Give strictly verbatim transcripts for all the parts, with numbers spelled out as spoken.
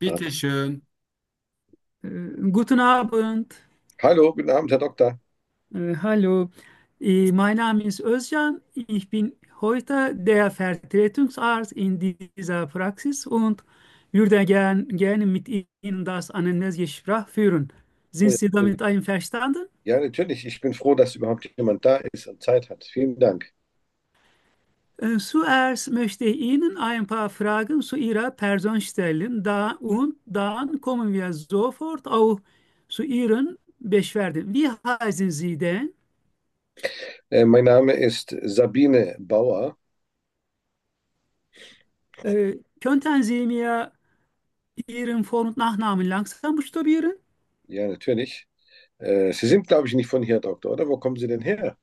Ah, Bitteschön. Äh, Guten Abend. hallo, guten Abend, Herr Doktor. Äh, hallo. Äh, mein Name ist Özcan. Ich bin heute der Vertretungsarzt in dieser Praxis und würde gern, gerne mit Ihnen das Anamnesegespräch führen. Sind Oh, Sie ja, damit einverstanden? ja, natürlich. Ich bin froh, dass überhaupt jemand da ist und Zeit hat. Vielen Dank. Äh, zuerst möchte ich Ihnen ein paar Fragen zu Ihrer Person stellen, da, und dann kommen wir sofort auch zu Ihren Beschwerden. Wie heißen Sie denn? Äh, mein Name ist Sabine Bauer. Äh, könnten Sie mir Ihren Vor- und Nachnamen langsam buchstabieren? Ja, natürlich. Äh, Sie sind, glaube ich, nicht von hier, Herr Doktor, oder? Wo kommen Sie denn her?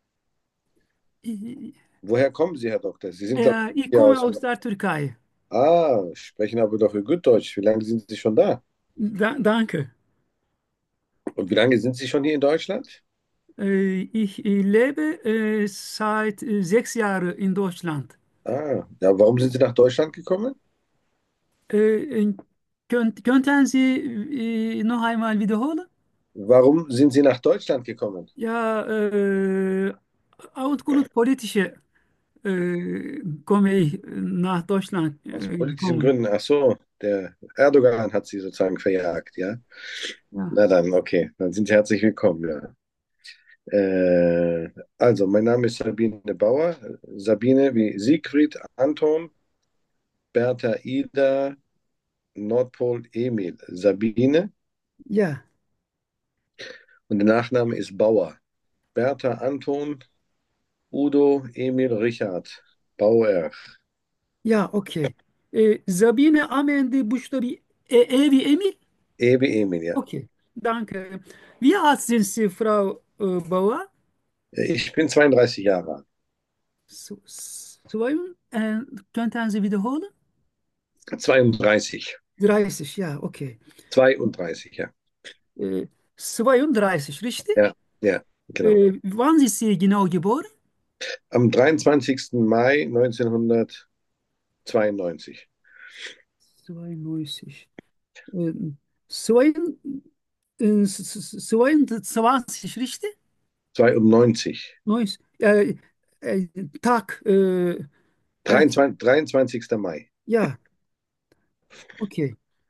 Ich, Woher kommen Sie, Herr Doktor? Sie sind, glaube äh, ich, ich hier komme aus. aus der Türkei. Ah, sprechen aber doch gut Deutsch. Wie lange sind Sie schon da? Da, danke. Und wie lange sind Sie schon hier in Deutschland? Äh, ich äh, lebe äh, seit äh, sechs Jahren in Deutschland. Ah, ja, warum sind Sie nach Deutschland gekommen? Äh, könnt, könnten Sie äh, noch einmal wiederholen? Warum sind Sie nach Deutschland gekommen? Ja, äh, aufgrund politischer äh, komme ich nach Deutschland Aus äh, politischen gekommen. Gründen. Ach so, der Erdogan hat Sie sozusagen verjagt, ja? Ja, Na dann, okay, dann sind Sie herzlich willkommen, ja. Äh, also, mein Name ist Sabine Bauer. Sabine wie Siegfried, Anton, Bertha, Ida, Nordpol, Emil. Sabine ja, und der Nachname ist Bauer. Bertha, Anton, Udo, Emil, Richard. Bauer. ja, okay. Äh, Sabine am Ende Buchstabe E, e wie Emil? E wie Emil, ja. Okay, danke. Wie alt sind Sie, Frau äh, Bauer? Ich bin zweiunddreißig Jahre alt. So, zwei, äh, könnten Sie wiederholen? zweiunddreißig. dreißig, ja, okay. zweiunddreißig, ja. Äh, zweiunddreißig, richtig? Ja, ja, genau. Äh, wann sind Sie genau geboren? Am dreiundzwanzigsten Mai neunzehnhundertzweiundneunzig. zweiundneunzig. Äh, zwei, äh, zweiundzwanzig, richtig? zweiundneunzig. neunzig, äh, äh, Tag, äh, Tag, dreiundzwanzigster dreiundzwanzigster Mai. ja, okay.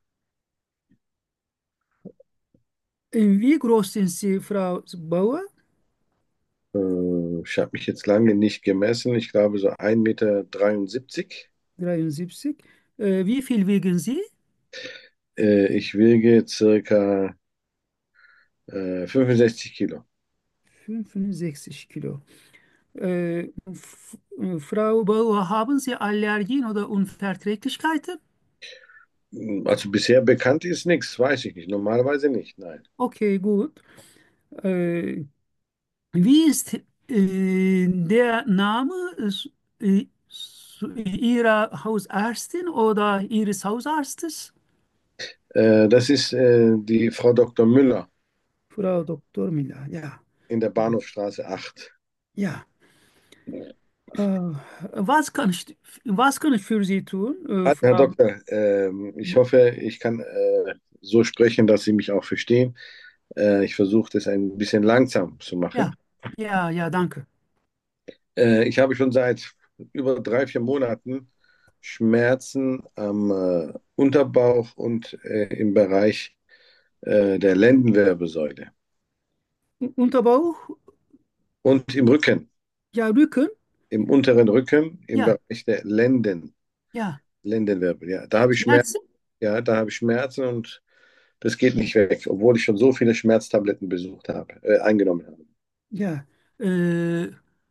Äh, wie groß sind Sie, Frau Bauer? Äh, ich habe mich jetzt lange nicht gemessen. Ich glaube so ein Meter dreiundsiebzig. dreiundsiebzig. Äh, wie viel wiegen Sie? Äh, ich wiege circa äh, fünfundsechzig Kilo. fünfundsechzig Kilo. Äh, F- äh, Frau Bauer, haben Sie Allergien oder Unverträglichkeiten? Also bisher bekannt ist nichts, weiß ich nicht. Normalerweise nicht, nein. Okay, gut. Äh, wie ist äh, der Name s- äh, s- Ihrer Hausärztin oder Ihres Hausarztes? Äh, das ist äh, die Frau Doktor Müller Frau Doktor Miller, ja. in der Bahnhofstraße acht. Ja. Äh, was kann ich, was kann ich für Sie tun, äh, Also, Herr Frau? Doktor, ähm, ich hoffe, ich kann äh, so sprechen, dass Sie mich auch verstehen. Äh, ich versuche das ein bisschen langsam zu Ja, machen. ja, ja, danke. Äh, ich habe schon seit über drei, vier Monaten Schmerzen am äh, Unterbauch und äh, im Bereich äh, der Lendenwirbelsäule Unterbauch, und im Rücken, ja, Rücken, im unteren Rücken, im ja, Bereich der Lenden, ja. Lendenwirbel. Ja, da habe ich Schmerzen. Schmerzen? Ja, da habe ich Schmerzen und das geht nicht weg, obwohl ich schon so viele Schmerztabletten besucht habe, äh, eingenommen habe. Ja. Äh,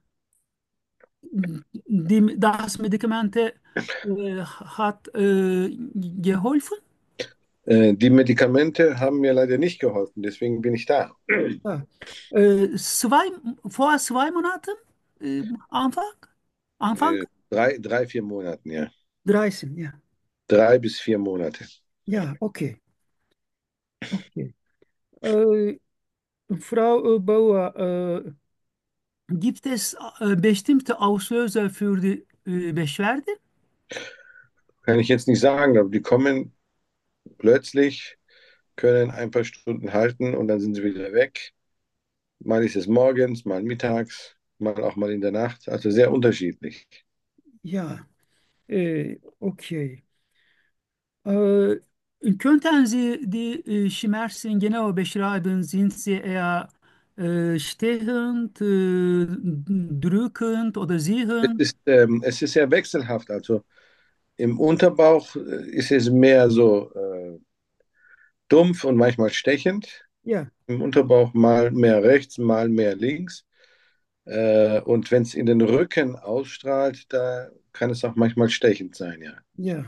die, das Medikamente äh, hat äh, geholfen? Äh, die Medikamente haben mir leider nicht geholfen, deswegen bin ich da. Ja. Äh, zwei, vor zwei Monaten? Äh, Anfang? Anfang? Äh, drei, drei, vier Monaten, ja. dreißig, ja. Drei bis vier Monate. Ja, okay. Okay. Äh, Frau äh, Bauer, äh, gibt es äh, bestimmte Auslöser für die äh, Beschwerde? Kann ich jetzt nicht sagen, aber die kommen plötzlich, können ein paar Stunden halten und dann sind sie wieder weg. Mal ist es morgens, mal mittags, mal auch mal in der Nacht. Also sehr unterschiedlich. Ja, äh, okay. Äh, Könnten Sie die äh, Schmerzen genau beschreiben? Sind sie eher äh, stechend, äh, drückend oder Es ziehend? ist, ähm, es ist sehr wechselhaft. Also im Unterbauch äh, ist es mehr so äh, dumpf und manchmal stechend. Ja, Im Unterbauch mal mehr rechts, mal mehr links. Äh, und wenn es in den Rücken ausstrahlt, da kann es auch manchmal stechend sein, ja. ja.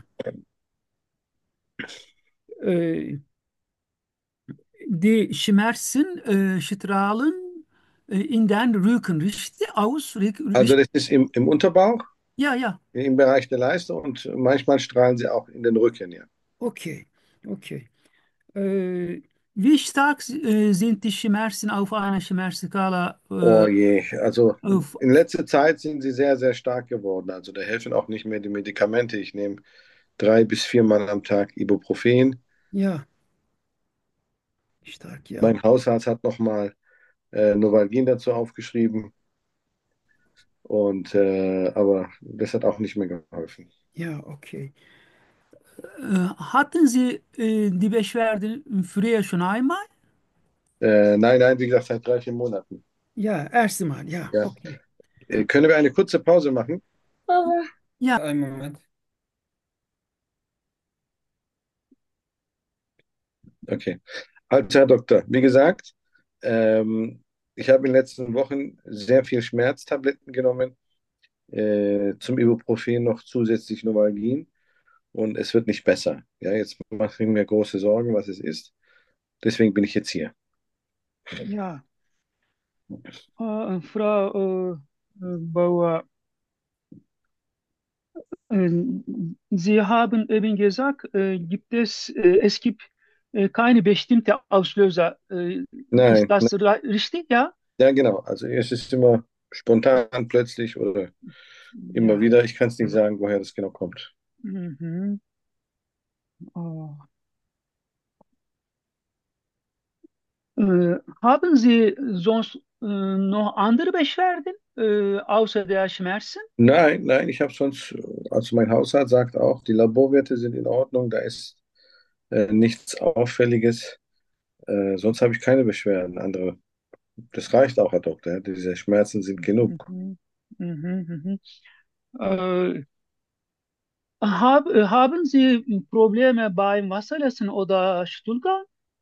Äh, Die Schmerzen äh, strahlen äh, in den Rücken, richtig aus? Ri- Also Richtig? das ist im, im Unterbauch, Ja, ja. im Bereich der Leiste und manchmal strahlen sie auch in den Rücken, ja. Okay, okay. Äh, Wie stark äh, sind die Schmerzen auf einer Schmerzskala? Oh Äh, je, also auf, in letzter Zeit sind sie sehr, sehr stark geworden. Also da helfen auch nicht mehr die Medikamente. Ich nehme drei bis viermal am Tag Ibuprofen. ja, stark, ja. Mein Hausarzt hat nochmal äh, Novalgin dazu aufgeschrieben. Und äh, aber das hat auch nicht mehr geholfen. Ja, okay. Äh, hatten Sie äh, die Beschwerden früher schon einmal? Äh, nein, nein, wie gesagt, seit drei, vier Monaten. Ja, erste Mal, ja, Ja. okay. Äh, können wir eine kurze Pause machen? Ja, einen Moment. Okay. Also, Herr Doktor, wie gesagt, ähm, ich habe in den letzten Wochen sehr viel Schmerztabletten genommen, äh, zum Ibuprofen noch zusätzlich Novalgin und es wird nicht besser. Ja, jetzt mache ich mir große Sorgen, was es ist. Deswegen bin ich jetzt hier. Ja, äh, Frau äh, äh, Bauer, äh, Sie haben eben gesagt, äh, gibt es, äh, es gibt äh, keine bestimmte Auslöser. Äh, ist Nein, nein, das ra- richtig? Ja? ja genau. Also es ist immer spontan, plötzlich oder immer Ja. wieder. Ich kann es nicht sagen, woher das genau kommt. Mhm. Oh. Äh, haben Sie sonst äh, noch andere Beschwerden äh, außer der Schmerzen? Nein, nein, ich habe sonst, also mein Hausarzt sagt auch, die Laborwerte sind in Ordnung, da ist äh, nichts Auffälliges. Äh, sonst habe ich keine Beschwerden. Andere, das reicht auch, Herr Doktor. Ja, diese Schmerzen sind genug. Mhm. Mhm. Mhm. Äh, hab, äh, haben Sie Probleme beim Wasserlassen oder Stuhlgang?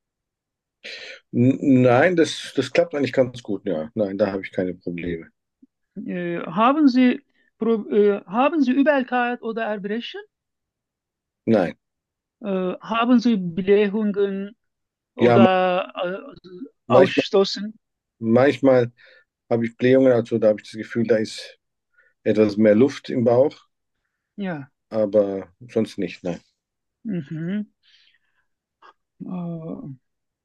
N nein, das, das klappt eigentlich ganz gut, ja. Nein, da habe ich keine Probleme. Äh, haben Sie, Pro, äh, haben Sie Übelkeit oder Erbrechen? Nein. Äh, haben Sie Blähungen Ja, ma- oder äh, manchmal, Ausstoßen? manchmal habe ich Blähungen, also da habe ich das Gefühl, da ist etwas mehr Luft im Bauch, Ja. aber sonst nicht, nein. Mhm. Äh,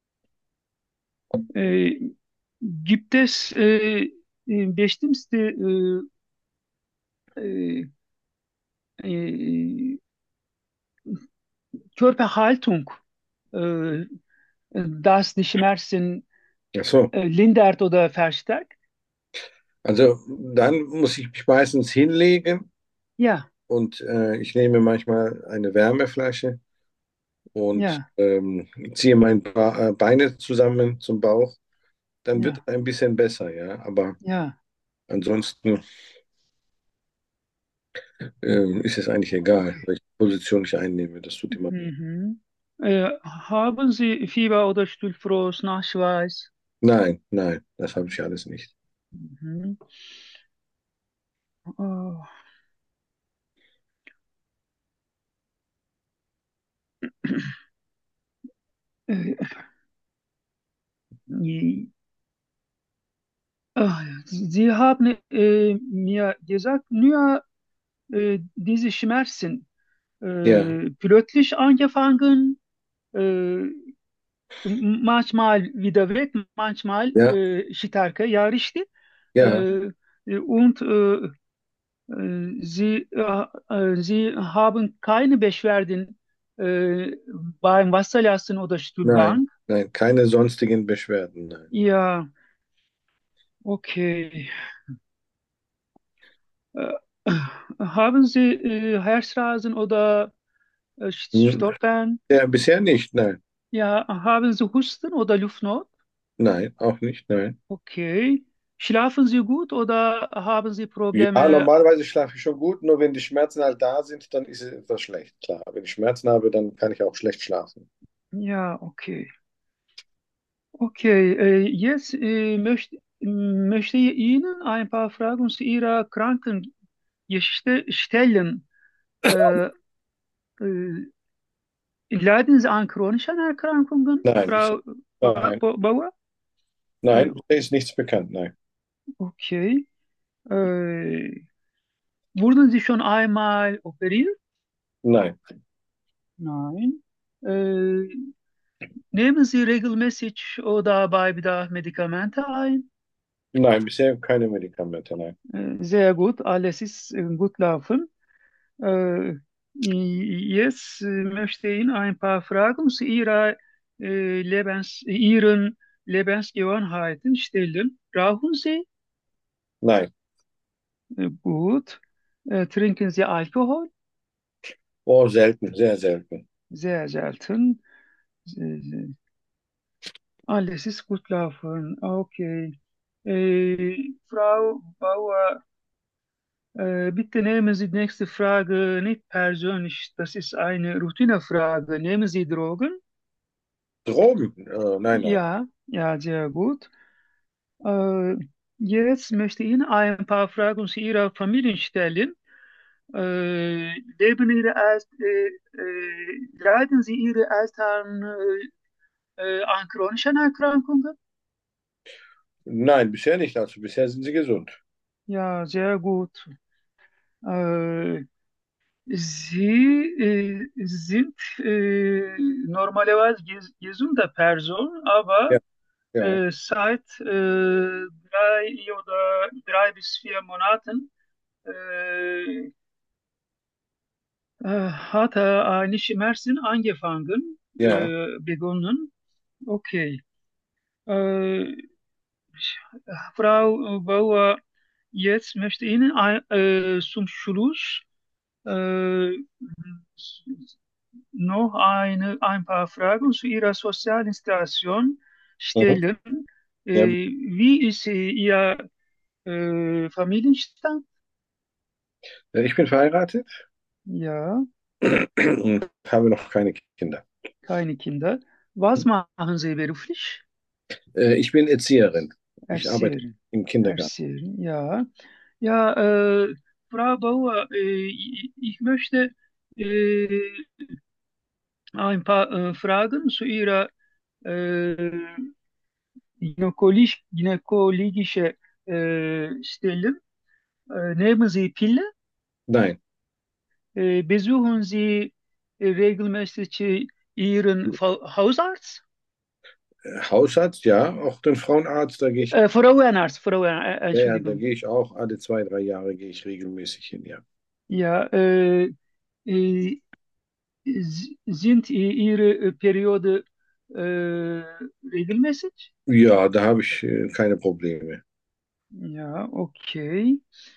äh, Gibt es äh, äh, bestimmte äh, äh, äh, Körperhaltung, äh, das die Schmerzen Ach so. äh, lindert oder verstärkt? Also dann muss ich mich meistens hinlegen Ja, und äh, ich nehme manchmal eine Wärmeflasche und ja, ähm, ziehe meine ba äh, Beine zusammen zum Bauch. Dann wird ja, es ein bisschen besser, ja. Aber ja. ansonsten ähm, ist es eigentlich egal, welche Position ich einnehme. Das tut immer weh. Mhm. Äh, haben Sie Fieber oder Stuhlfrost, Nachschweiß? Nein, nein, das habe ich alles nicht. Mhm. Oh, äh, ah, ja. Sie haben äh, mir gesagt, nur äh, diese Schmerzen Ja, äh, plötzlich angefangen, äh, manchmal wieder weg, manchmal ja, äh, stärker, ja, richtig. ja. Äh, und äh, äh, sie, äh, äh, sie haben keine Beschwerden äh, beim Wasserlassen oder Nein, Stuhlgang? nein, keine sonstigen Beschwerden, nein. Ja, okay. Äh, haben Sie äh, Herzrasen oder äh, Hm, Stottern? ja, bisher nicht, nein. Ja, haben Sie Husten oder Luftnot? Nein, auch nicht, nein. Okay. Schlafen Sie gut oder haben Sie Ja, Probleme? normalerweise schlafe ich schon gut, nur wenn die Schmerzen halt da sind, dann ist es etwas schlecht, klar. Wenn ich Schmerzen habe, dann kann ich auch schlecht schlafen. Ja, okay. Okay, äh, jetzt äh, möchte, möchte ich Ihnen ein paar Fragen zu Ihrer Krankengeschichte stellen. Äh, äh, Leiden Sie an chronischen Erkrankungen, Nein, bisher, Frau Ba- nein, Ba- Bauer? Äh, nein, bisher ist nichts bekannt, nein. okay. Äh, Wurden Sie schon einmal operiert? Nein, Nein. Äh, Nehmen Sie regelmäßig oder bei Bedarf Medikamente ein? nein, bisher keine Medikamente, nein. Äh, Sehr gut, alles ist äh, gut laufen. Äh, Jetzt äh, möchte ich Ihnen ein paar Fragen zu Ihrer, äh, Lebens, Ihren Lebensgewohnheiten stellen. Rauchen Sie? Nein. Äh, Gut. Äh, Trinken Sie Alkohol? Oh, selten, sehr selten. Sehr selten. Äh, Alles ist gut laufen. Okay. Äh, Frau Bauer, äh, bitte nehmen Sie die nächste Frage nicht persönlich. Das ist eine Routinefrage. Nehmen Sie Drogen? Drogen? Äh, nein, nein. Ja, ja, sehr gut. Äh, Jetzt möchte ich Ihnen ein paar Fragen zu Ihrer Familie stellen. Äh, leben Ihre El äh, äh, leiden Sie Ihre Eltern äh, äh, an chronischen Erkrankungen? Nein, bisher nicht. Also bisher sind sie gesund. Ja, sehr gut. Äh, Sie äh, sind äh, normalerweise ges gesunde Person, aber Ja, ja, äh, seit äh, drei oder drei bis vier Monaten äh, äh, hat er eine Schmerzen angefangen, ja. äh, begonnen. Okay. Äh, Frau Bauer, jetzt möchte ich Ihnen ein, äh, zum Schluss äh, noch eine, ein paar Fragen zu Ihrer sozialen Situation Mhm. stellen. Ja, Äh, Wie ist äh, Ihr äh, Familienstand? ich bin verheiratet Ja, und habe noch keine Kinder. keine Kinder. Was machen Sie beruflich? Äh, ich bin Erzieherin. Ich arbeite Erzählen. im Kindergarten. Erzählen, ja. Ja, äh, Frau Bauer, äh, ich, ich möchte äh, ein paar äh, Fragen zu Ihrer äh, gynäkologisch, gynäkologische äh, stellen. Äh, nehmen Sie Pille? Nein. Äh, besuchen Sie äh, regelmäßig Ihren Fa- Hausarzt? Äh, Hausarzt, ja. Auch den Frauenarzt, da gehe ich, Äh, Frauenarzt, Frauen, äh, ja, ja, da Entschuldigung. gehe ich auch alle zwei, drei Jahre gehe ich regelmäßig hin, ja. Ja, äh, äh, s- sind i- Ihre äh, Periode äh, regelmäßig? Ja, da habe ich äh, keine Probleme. Ja, okay.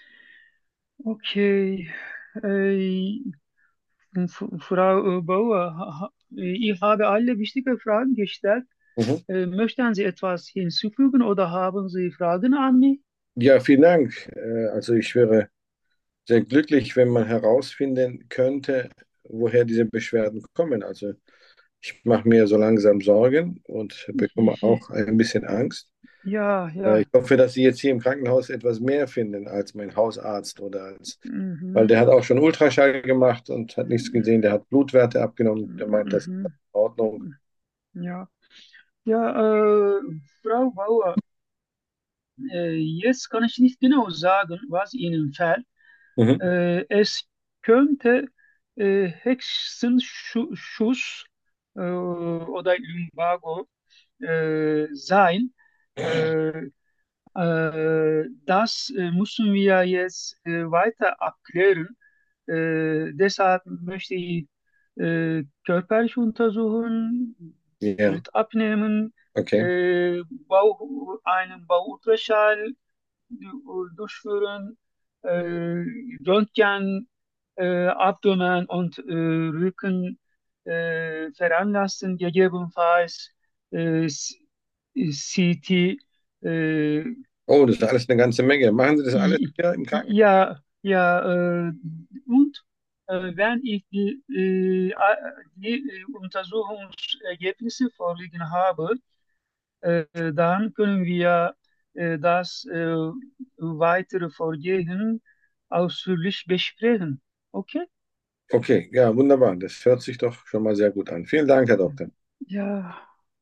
Okay. Äh, F- Frau äh, Bauer, ha- ha- ich habe alle wichtigen Fragen gestellt. Mhm. Äh, möchten Sie etwas hinzufügen oder haben Sie Fragen an mich? Ja, vielen Dank. Äh, also ich wäre sehr glücklich, wenn man herausfinden könnte, woher diese Beschwerden kommen. Also ich mache mir so langsam Sorgen und Ich, bekomme ich, auch ein bisschen Angst. ja, Äh, ich ja. hoffe, dass Sie jetzt hier im Krankenhaus etwas mehr finden als mein Hausarzt oder als, weil Mhm. der hat auch schon Ultraschall gemacht und hat nichts gesehen. Der hat Blutwerte abgenommen. Der meint, das ist in Mhm. Ordnung. Ja, ja, äh, Frau Bauer, äh, jetzt kann ich nicht genau sagen, was Ihnen fällt. Mhm. Äh, es könnte äh, Hexenschuss äh, oder Lumbago äh, sein. Äh, äh, Das äh, müssen wir jetzt äh, weiter abklären. Äh, deshalb möchte ich äh, körperliche Untersuchungen, Ja, Blut abnehmen, okay. äh, Bauch, einen Bauchultraschall durchführen, äh, Röntgen, äh, Abdomen und äh, Rücken äh, veranlassen, gegebenenfalls äh, C T. Äh, Oh, das ist alles eine ganze Menge. Machen Sie das alles i- hier im Krankenhaus? ja, ja, äh, und äh, wenn ich die, äh, die äh, Untersuchungsergebnisse vorliegen habe, äh, dann können wir äh, das äh, weitere Vorgehen ausführlich besprechen. Okay? Okay, ja, wunderbar. Das hört sich doch schon mal sehr gut an. Vielen Dank, Herr Doktor. Ja,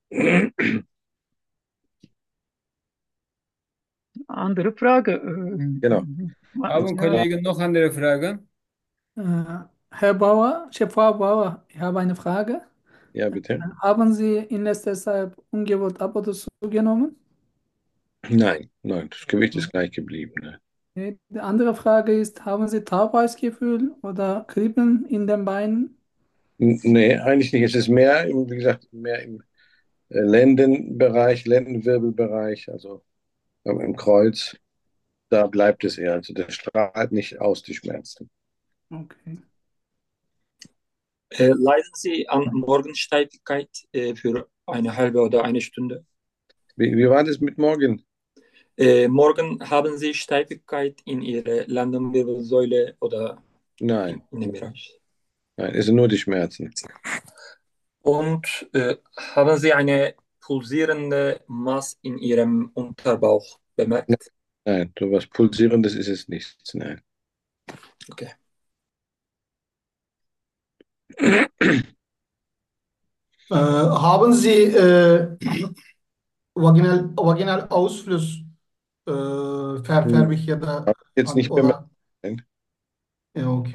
andere Frage. Genau. Äh, ma- Haben ja, Kollegen noch andere Fragen? äh, Herr Bauer, Chef Frau Bauer, ich habe eine Frage. Ja, bitte. Haben Sie in letzter Zeit ungewollt ab oder zugenommen? Nein, nein, das Gewicht ist gleich geblieben. Ne? Okay. Die andere Frage ist, haben Sie Taubheitsgefühl oder Kribbeln in den Beinen? N- Nee, eigentlich nicht. Es ist mehr, im, wie gesagt, mehr im äh, Lendenbereich, Lendenwirbelbereich, also ähm, im Kreuz. Da bleibt es eher. Also das strahlt nicht aus, die Schmerzen. Okay. Äh, leiden Sie an Morgensteifigkeit äh, für eine halbe oder eine Stunde? Wie, wie war das mit morgen? Äh, morgen haben Sie Steifigkeit in Ihrer Lendenwirbelsäule oder in, Nein, in dem Bereich. nein, es sind nur die Schmerzen. Und äh, haben Sie eine pulsierende Masse in Ihrem Unterbauch Nein, bemerkt? nein, so was Pulsierendes ist es nicht. Nein. Okay. Äh, haben Sie äh, vaginal, vaginal Ausfluss äh, Hm, verfärbig ya da hab ich jetzt hani nicht bemerkt. oder Nein. ja, okay.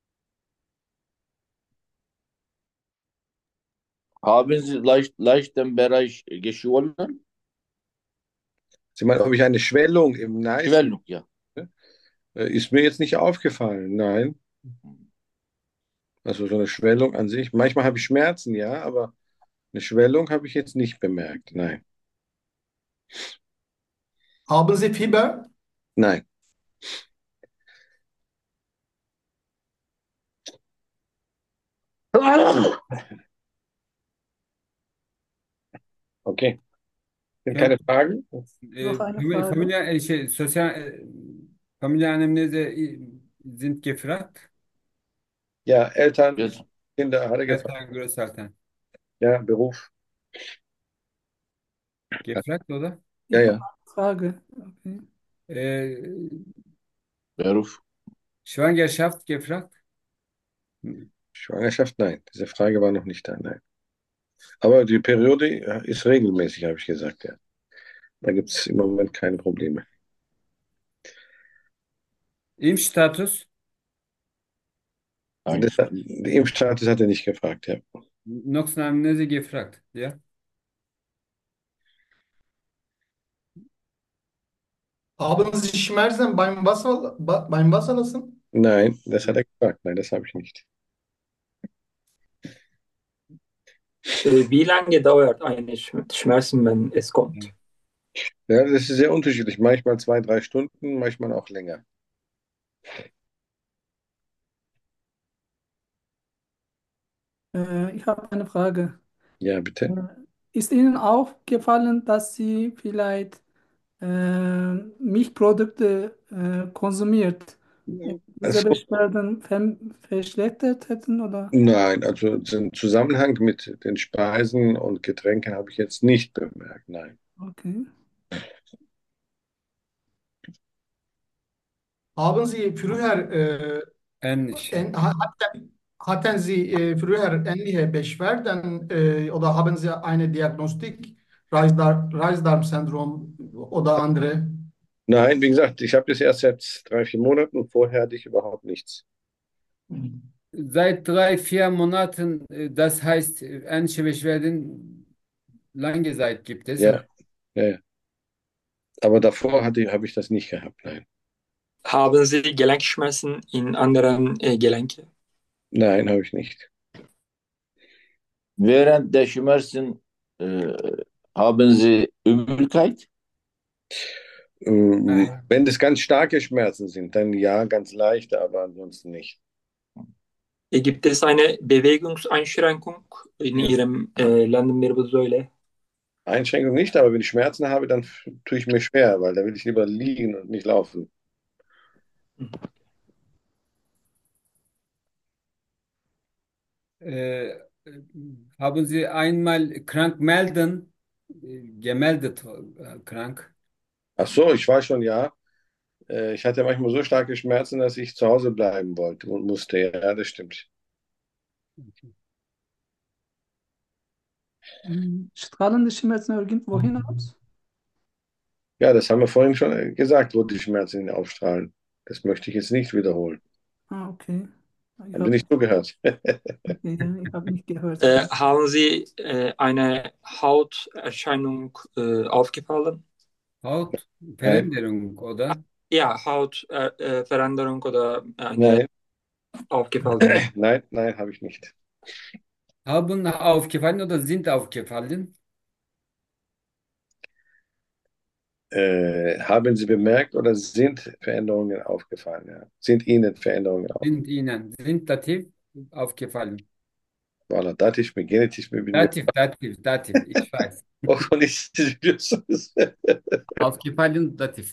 Haben Sie leicht, leicht im Bereich geschwollen? Sie meinen, ob ich eine Schwellung im Nice Schwellung, ja. äh, ist mir jetzt nicht aufgefallen. Nein. Also so eine Schwellung an sich. Manchmal habe ich Schmerzen, ja, aber eine Schwellung habe ich jetzt nicht bemerkt. Nein. Haben Sie Fieber? Nein. Okay. Sind Ja, keine Fragen? äh, Noch eine Famili- Frage. Familie, äh, şey, sosyal äh, Familienanamnese äh, sind gefragt. Ja, Eltern, Yes. Kinder, hat er gefragt. Eltern, Großeltern. Ja, Beruf. Gefragt, oder? Ja, Ich habe ja. eine Frage. Okay. Äh, Beruf. Schwangerschaft gefragt. Schwangerschaft, nein. Diese Frage war noch nicht da, nein. Aber die Periode ja, ist regelmäßig, habe ich gesagt, ja. Da gibt es im Moment keine Probleme. Impfstatus. Das, Eins. hat- die Impfstatus hat er nicht gefragt, ja. Noxanamnese gefragt. Ja. Haben Sie Schmerzen beim Wasser, ba- beim Wasserlassen? Nein, das hat er gefragt. Nein, das habe ich nicht. Äh, wie lange dauert eine Sch- Schmerzen, wenn es kommt? Ja, das ist sehr unterschiedlich. Manchmal zwei, drei Stunden, manchmal auch länger. Äh, ich habe eine Frage. Ja, Äh, bitte. Ist Ihnen aufgefallen, dass Sie vielleicht äh, Milchprodukte äh, konsumiert und diese Also, Beschwerden ver verschlechtert hätten, oder? nein, also den Zusammenhang mit den Speisen und Getränken habe ich jetzt nicht bemerkt. Nein. Okay. Haben Sie früher äh, En şey. en, ha- hatten, hatten Sie äh, früher ähnliche Beschwerden äh, oder haben Sie eine Diagnostik, Reisdarm, Reisdarmsyndrom oder andere? Nein, wie gesagt, ich habe das erst seit drei, vier Monaten und vorher hatte ich überhaupt nichts. Seit drei, vier Monaten, äh, das heißt, äh, ähnliche Beschwerden lange Zeit gibt es. Ja, ja, ja. Aber davor hatte, habe ich das nicht gehabt. Nein. Haben Sie Gelenkschmerzen in anderen äh, Gelenken? Nein, habe ich nicht. während der Schmerzen äh, haben Sie Übelkeit? Ähm, Äh, Wenn das ganz starke Schmerzen sind, dann ja, ganz leichte, aber ansonsten nicht. Äh, Gibt es eine Bewegungseinschränkung in Ihrem äh, Lendenwirbelsäule? Einschränkung nicht, aber wenn ich Schmerzen habe, dann f- tue ich mir schwer, weil da will ich lieber liegen und nicht laufen. äh, Haben Sie einmal krank melden, äh, gemeldet, äh, krank? Ach so, ich war schon, ja. Äh, Ich hatte manchmal so starke Schmerzen, dass ich zu Hause bleiben wollte und musste. Ja, das stimmt. Hm, Strahlende Schmerzen irgendwohin aus? Ja, das haben wir vorhin schon äh, gesagt, wo die Schmerzen aufstrahlen. Das möchte ich jetzt nicht wiederholen. Ah, okay. Ich Haben Sie habe nicht zugehört? okay, ja, ich hab nicht gehört. Äh, haben Sie äh, eine Hauterscheinung äh, aufgefallen? Nein, Hautveränderung, oder? Ja, Hautveränderung äh, äh, Veränderung oder eine nein, aufgefallen. nein, nein, habe ich nicht. Haben aufgefallen oder sind aufgefallen? Äh, haben Sie bemerkt oder sind Veränderungen aufgefallen? Ja. Sind Ihnen Veränderungen aufgefallen? Sind Ihnen, sind Dativ aufgefallen? Voilà, datif mi, genitif mi bilmiyorum. Dativ, Dativ, Dativ, ich weiß. O konuyu siz biliyorsunuz. Aufgefallen, Dativ.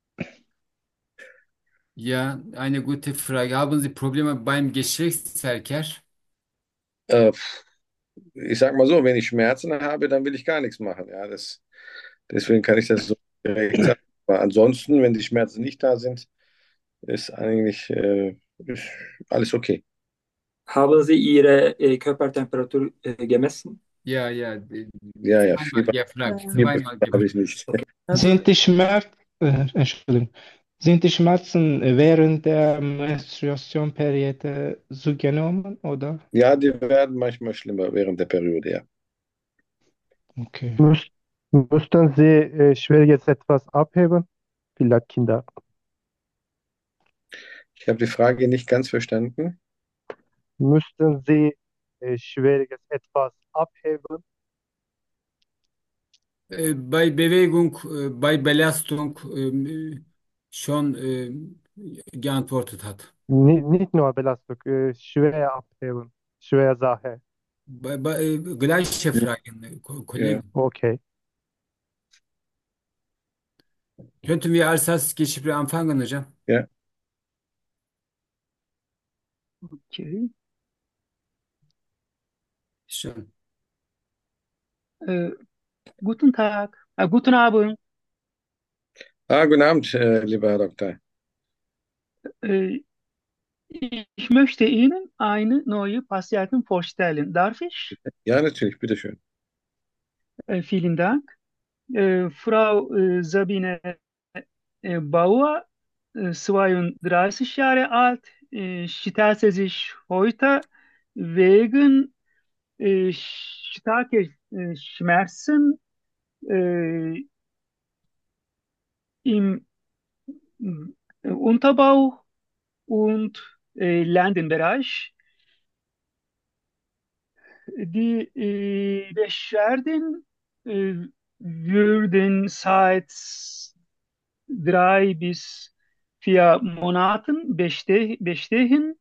Ja, eine gute Frage. Haben Sie Probleme beim Geschlechtsverkehr? Äh, Ich sag mal so, wenn ich Schmerzen habe, dann will ich gar nichts machen. Ja, das, deswegen kann ich das so direkt sagen. Aber ansonsten, wenn die Schmerzen nicht da sind, ist eigentlich äh, ist alles okay. Haben Sie Ihre äh, Körpertemperatur äh, gemessen? Ja, ja, äh, Ja, ja, zweimal Fieber, gefragt, Fieber zweimal habe gefragt. ich nicht. Also, Sind die Schmerzen, äh, Entschuldigung, sind die Schmerzen während der Menstruationsperiode zugenommen, oder? Ja, die werden manchmal schlimmer während der Periode, ja. Okay. Müß, müssten Sie äh, schwieriges etwas abheben? Vielleicht Kinder. Ich habe die Frage nicht ganz verstanden. Müssten Sie äh, schwieriges etwas abheben? Äh, bei Bewegung, äh, bei Belastung ähm, schon äh, geantwortet hat. Ni- nicht nur Belastung, äh, schwer abheben. Schwer Sache. Bei, bei, äh, gleiche Ja, Fragen, äh, Ko- ja, Kollegen. Okay. Könnten wir als das Gespräch anfangen, hocam? ja. okay. Schon. Äh, Guten Tag, äh, guten Abend. Ah, guten Abend, äh, lieber Herr Doktor. Äh, Ich möchte Ihnen eine neue Patientin vorstellen. Darf ich? Ja, natürlich, bitteschön. Äh, vielen Dank. Äh, Frau äh, Sabine äh, Bauer, äh, zweiunddreißig Jahre alt, äh, stellte sich heute wegen äh, starker äh, Schmerzen äh, im äh, Unterbauch und äh, Lendenbereich. Die äh, Beschwerden äh, würden seit drei bis vier Monaten beste bestehen.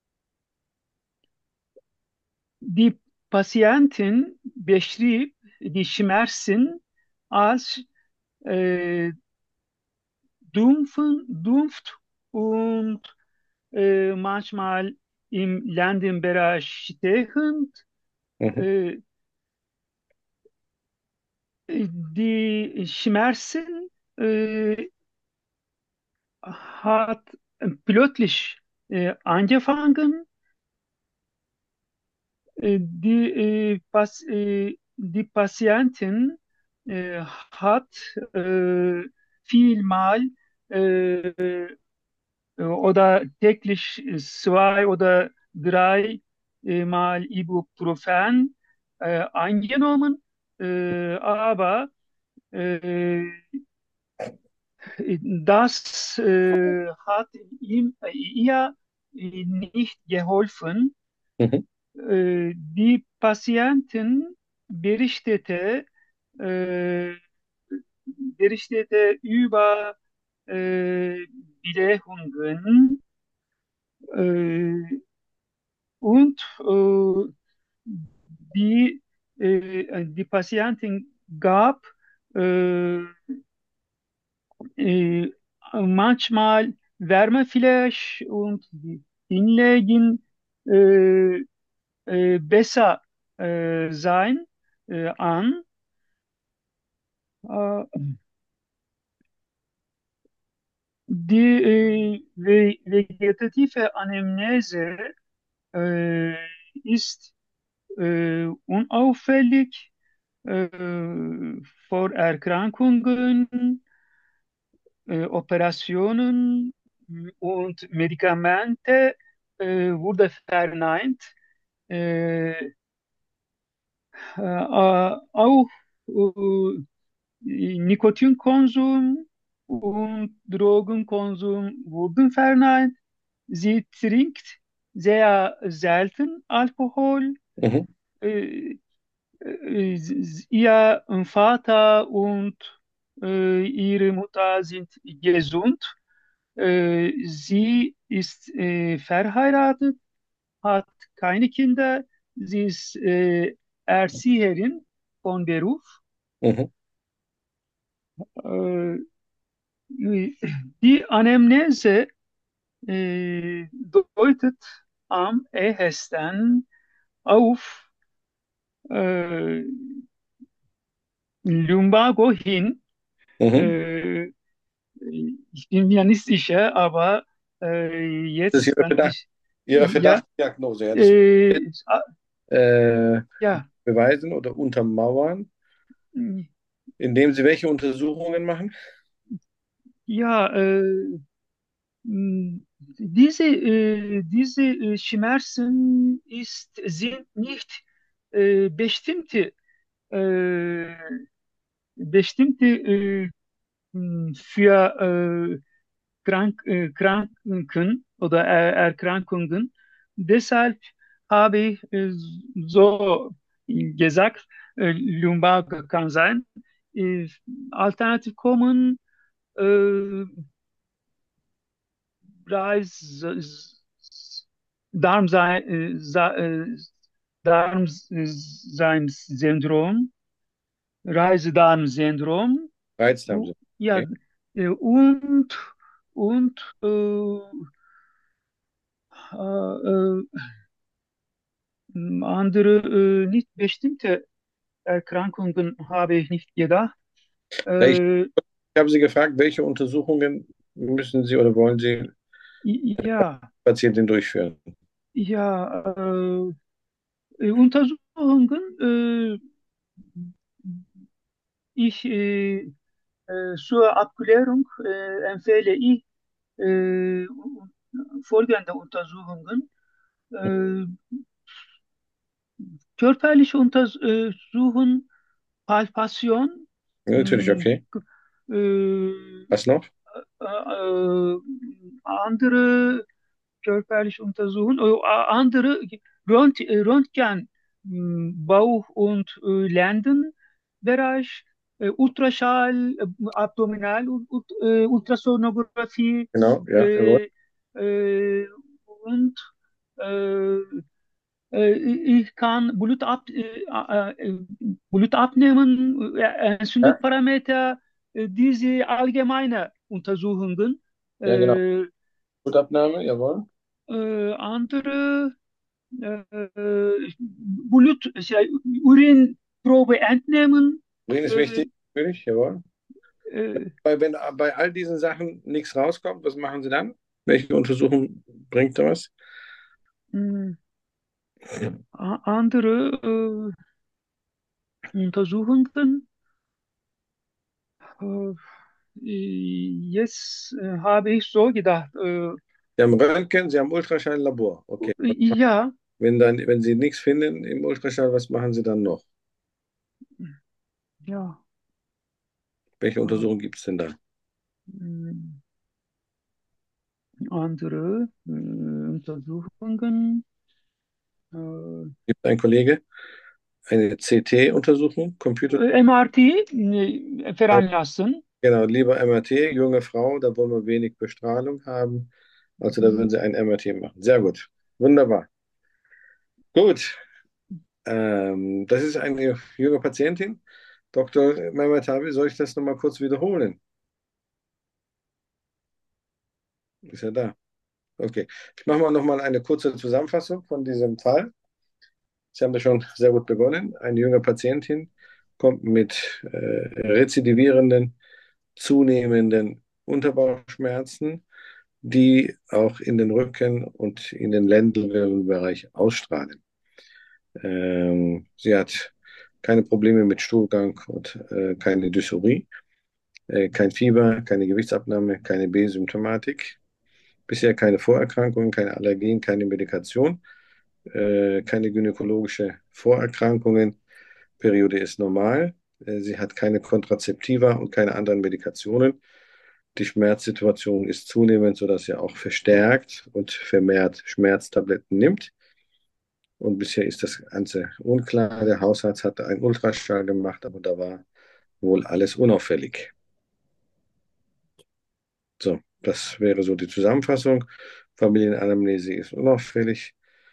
Die Patientin beschrieb die Schmerzen als äh, dumpfen, dumpft und äh, manchmal im Lendenbereich stechend. Mhm, Äh, die Schmerzen äh, hat plötzlich äh, angefangen. Äh, die, äh, Pas äh, die Patientin äh, hat äh, vielmal äh, oder täglich zwei oder drei äh, Mal Ibuprofen äh, eingenommen, äh, aber äh, das äh, hat ihm, äh, ihr nicht geholfen. mhm, äh, die Patienten berichtete, äh, berichtete über äh, Bewegungen äh, und äh, die, äh, die Patienten gab äh, äh, manchmal Wärmefleisch und die Hinlegen äh, äh, besser äh, sein äh, an. Äh, die äh, ve- vegetative Anamnese äh, ist äh, unauffällig äh, vor Erkrankungen, äh, Operationen und Medikamente äh, wurde verneint. Äh, äh, auch äh, Nikotinkonsum und Drogenkonsum wurden verneint. Sie trinkt sehr selten Alkohol. Mhm. Äh, äh, Ihr Vater und äh, ihre Mutter sind gesund. Äh, sie ist äh, verheiratet, hat keine Kinder. Sie ist äh, Erzieherin von Beruf. Mhm. Äh, Die Anamnese äh, deutet am ehesten auf äh, Lumbago hin. Mhm. Äh, Ich bin mir nicht sicher, aber äh, Das ist jetzt Ihre kann Verdacht, ich, Ihre ja, Verdachtsdiagnose. Ja, das äh, ah, äh, ja, beweisen oder untermauern, indem Sie welche Untersuchungen machen? ja, äh, mh, diese, äh, diese äh, Schmerzen ist, sind nicht äh, bestimmte, äh, bestimmte äh, mh, für äh, Krank, äh, Kranken oder Er Erkrankungen. Deshalb habe ich äh, so gesagt, äh, Lumbago kann sein. Äh, Alternativ kommen äh, Reis, Darmsei- äh, Sa- äh, Darmseinssyndrom, Reisedarmsyndrom. Reizdarmsyndrom. Ja, Okay. äh, und, und äh, äh, andere äh, nicht bestimmte Erkrankungen habe ich nicht gedacht. Na, ich, Äh, ich habe Sie gefragt, welche Untersuchungen müssen Sie oder wollen Sie ja, Patientin durchführen? ja, äh, äh, Untersuchungen, äh, ich äh, äh, zur Abklärung äh, empfehle ich äh, folgende Untersuchungen. Äh, Körperliche Untersuchungen, Palpation, Ja, natürlich, mh, okay. äh, Was noch? äh, äh, andere körperliche Untersuchungen, äh, andere Rönt äh, Röntgen, mh, Bauch- und äh, Lendenbereich, äh, Ultraschall, äh, Abdominal, und, äh, Ultrasonographie Genau, ja, jawohl. äh, äh, und äh, äh, ich kann Blut, ab, äh, äh, Blut abnehmen, äh, Ja, Entzündungsparameter, äh, diese allgemeine Untersuchungen. ja, genau. Äh, Blutabnahme, jawohl. äh, andere äh, Blut, şey, Urinprobe entnehmen. Urin ist Äh, wichtig, natürlich, jawohl. äh, Bei, wenn bei all diesen Sachen nichts rauskommt, was machen Sie dann? Welche Untersuchung bringt da was? mh, a- andere äh, Untersuchungen. Äh, Jetzt äh, habe ich so gedacht, äh, Sie haben Röntgen, Sie haben Ultraschall, Labor. Okay. ja, Wenn dann, wenn Sie nichts finden im Ultraschall, was machen Sie dann noch? ja, Welche äh, Untersuchung gibt es denn da? mh, andere äh, Untersuchungen. Äh, Gibt ein Kollege eine C T-Untersuchung, Computer? M R T e, veranlassın. Genau, lieber M R T, junge Frau, da wollen wir wenig Bestrahlung haben. Also da würden Sie ein M R T machen. Sehr gut. Wunderbar. Gut. Ähm, das ist eine junge Patientin. Doktor Mehmet abi, soll ich das nochmal kurz wiederholen? Ist er da? Okay. Ich mache mal nochmal eine kurze Zusammenfassung von diesem Fall. Sie haben da schon sehr gut begonnen. Eine junge Patientin kommt mit äh, rezidivierenden, zunehmenden Unterbauchschmerzen, die auch in den Rücken und in den Lendenwirbelbereich ausstrahlen. Ähm, sie hat keine Probleme mit Stuhlgang und äh, keine Dysurie, äh, kein Fieber, keine Gewichtsabnahme, keine B-Symptomatik. Bisher keine Vorerkrankungen, keine Allergien, keine Medikation, äh, keine gynäkologische Vorerkrankungen. Periode ist normal. Äh, sie hat keine Kontrazeptiva und keine anderen Medikationen. Die Schmerzsituation ist zunehmend, sodass sie auch verstärkt und vermehrt Schmerztabletten nimmt. Und bisher ist das Ganze unklar. Der Hausarzt hatte einen Ultraschall gemacht, aber da war wohl alles unauffällig. So, das wäre so die Zusammenfassung. Familienanamnese ist unauffällig.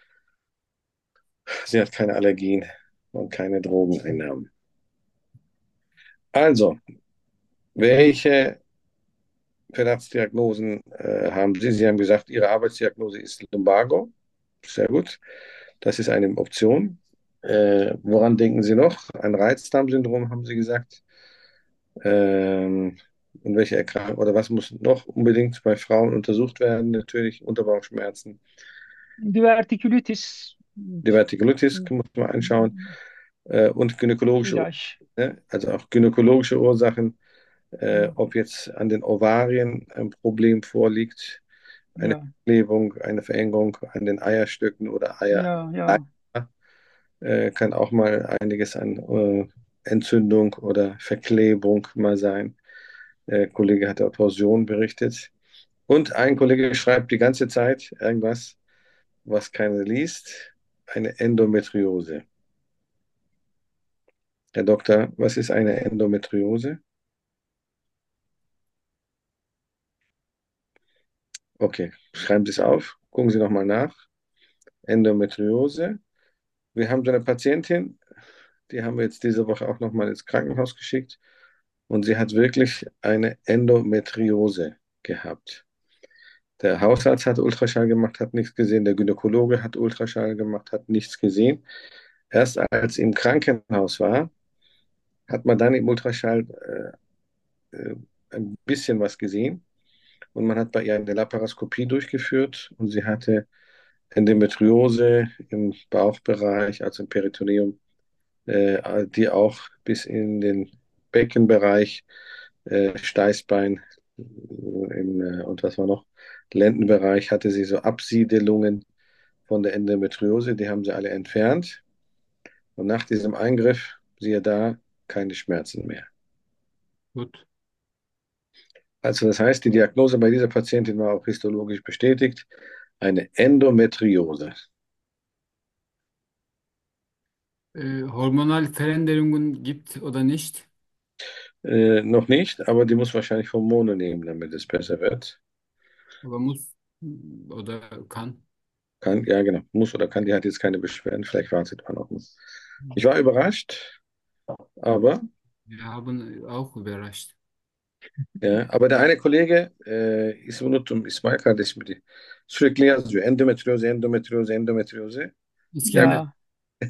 Sie hat keine Allergien und keine Drogeneinnahmen. Also, welche Verdachtsdiagnosen äh, haben Sie? Sie haben gesagt, Ihre Arbeitsdiagnose ist Lumbago. Sehr gut. Das ist eine Option. Äh, woran denken Sie noch? Ein Reizdarmsyndrom, haben Sie gesagt. Ähm, und welche Erkrankung oder was muss noch unbedingt bei Frauen untersucht werden? Natürlich Unterbauchschmerzen. Divertikülitis Divertikulitis muss man anschauen. Äh, und gynäkologische ilaç. Ursachen, ne? Also auch gynäkologische Ursachen, äh, Ja, ob jetzt an den Ovarien ein Problem vorliegt, eine ja, Verklebung, eine Verengung an den Eierstöcken oder Eier. ja, ja. Äh, kann auch mal einiges an äh, Entzündung oder Verklebung mal sein. Der Kollege hat auch Torsion berichtet. Und ein Kollege schreibt die ganze Zeit irgendwas, was keiner liest, eine Endometriose. Herr Doktor, was ist eine Endometriose? Okay, schreiben Sie es auf, gucken Sie nochmal nach. Endometriose. Wir haben so eine Patientin, die haben wir jetzt diese Woche auch nochmal ins Krankenhaus geschickt und sie hat wirklich eine Endometriose gehabt. Der Hausarzt hat Ultraschall gemacht, hat nichts gesehen. Der Gynäkologe hat Ultraschall gemacht, hat nichts gesehen. Erst als sie im Krankenhaus war, hat man dann im Ultraschall äh, äh, ein bisschen was gesehen. Und man hat bei ihr eine Laparoskopie durchgeführt und sie hatte Endometriose im Bauchbereich, also im Peritoneum, äh, die auch bis in den Beckenbereich, äh, Steißbein äh, im, äh, und was war noch? Lendenbereich hatte sie so Absiedelungen von der Endometriose, die haben sie alle entfernt. Und nach diesem Eingriff, siehe da, keine Schmerzen mehr. Gut. Also das heißt, die Diagnose bei dieser Patientin war auch histologisch bestätigt, eine Endometriose. Äh, hormonal Veränderungen gibt oder nicht? Äh, noch nicht, aber die muss wahrscheinlich Hormone nehmen, damit es besser wird. Aber muss oder kann? Kann, ja genau, muss oder kann, die hat jetzt keine Beschwerden, vielleicht wartet man auch noch. Ich war überrascht, aber, Wir haben auch überrascht. ja, aber der eine Kollege, e, ismi unuttum, İsmail kardeşim diye, sürekli yazıyor. Endometriyoze, endometriyoze, endometriyoze. İskender. Ya,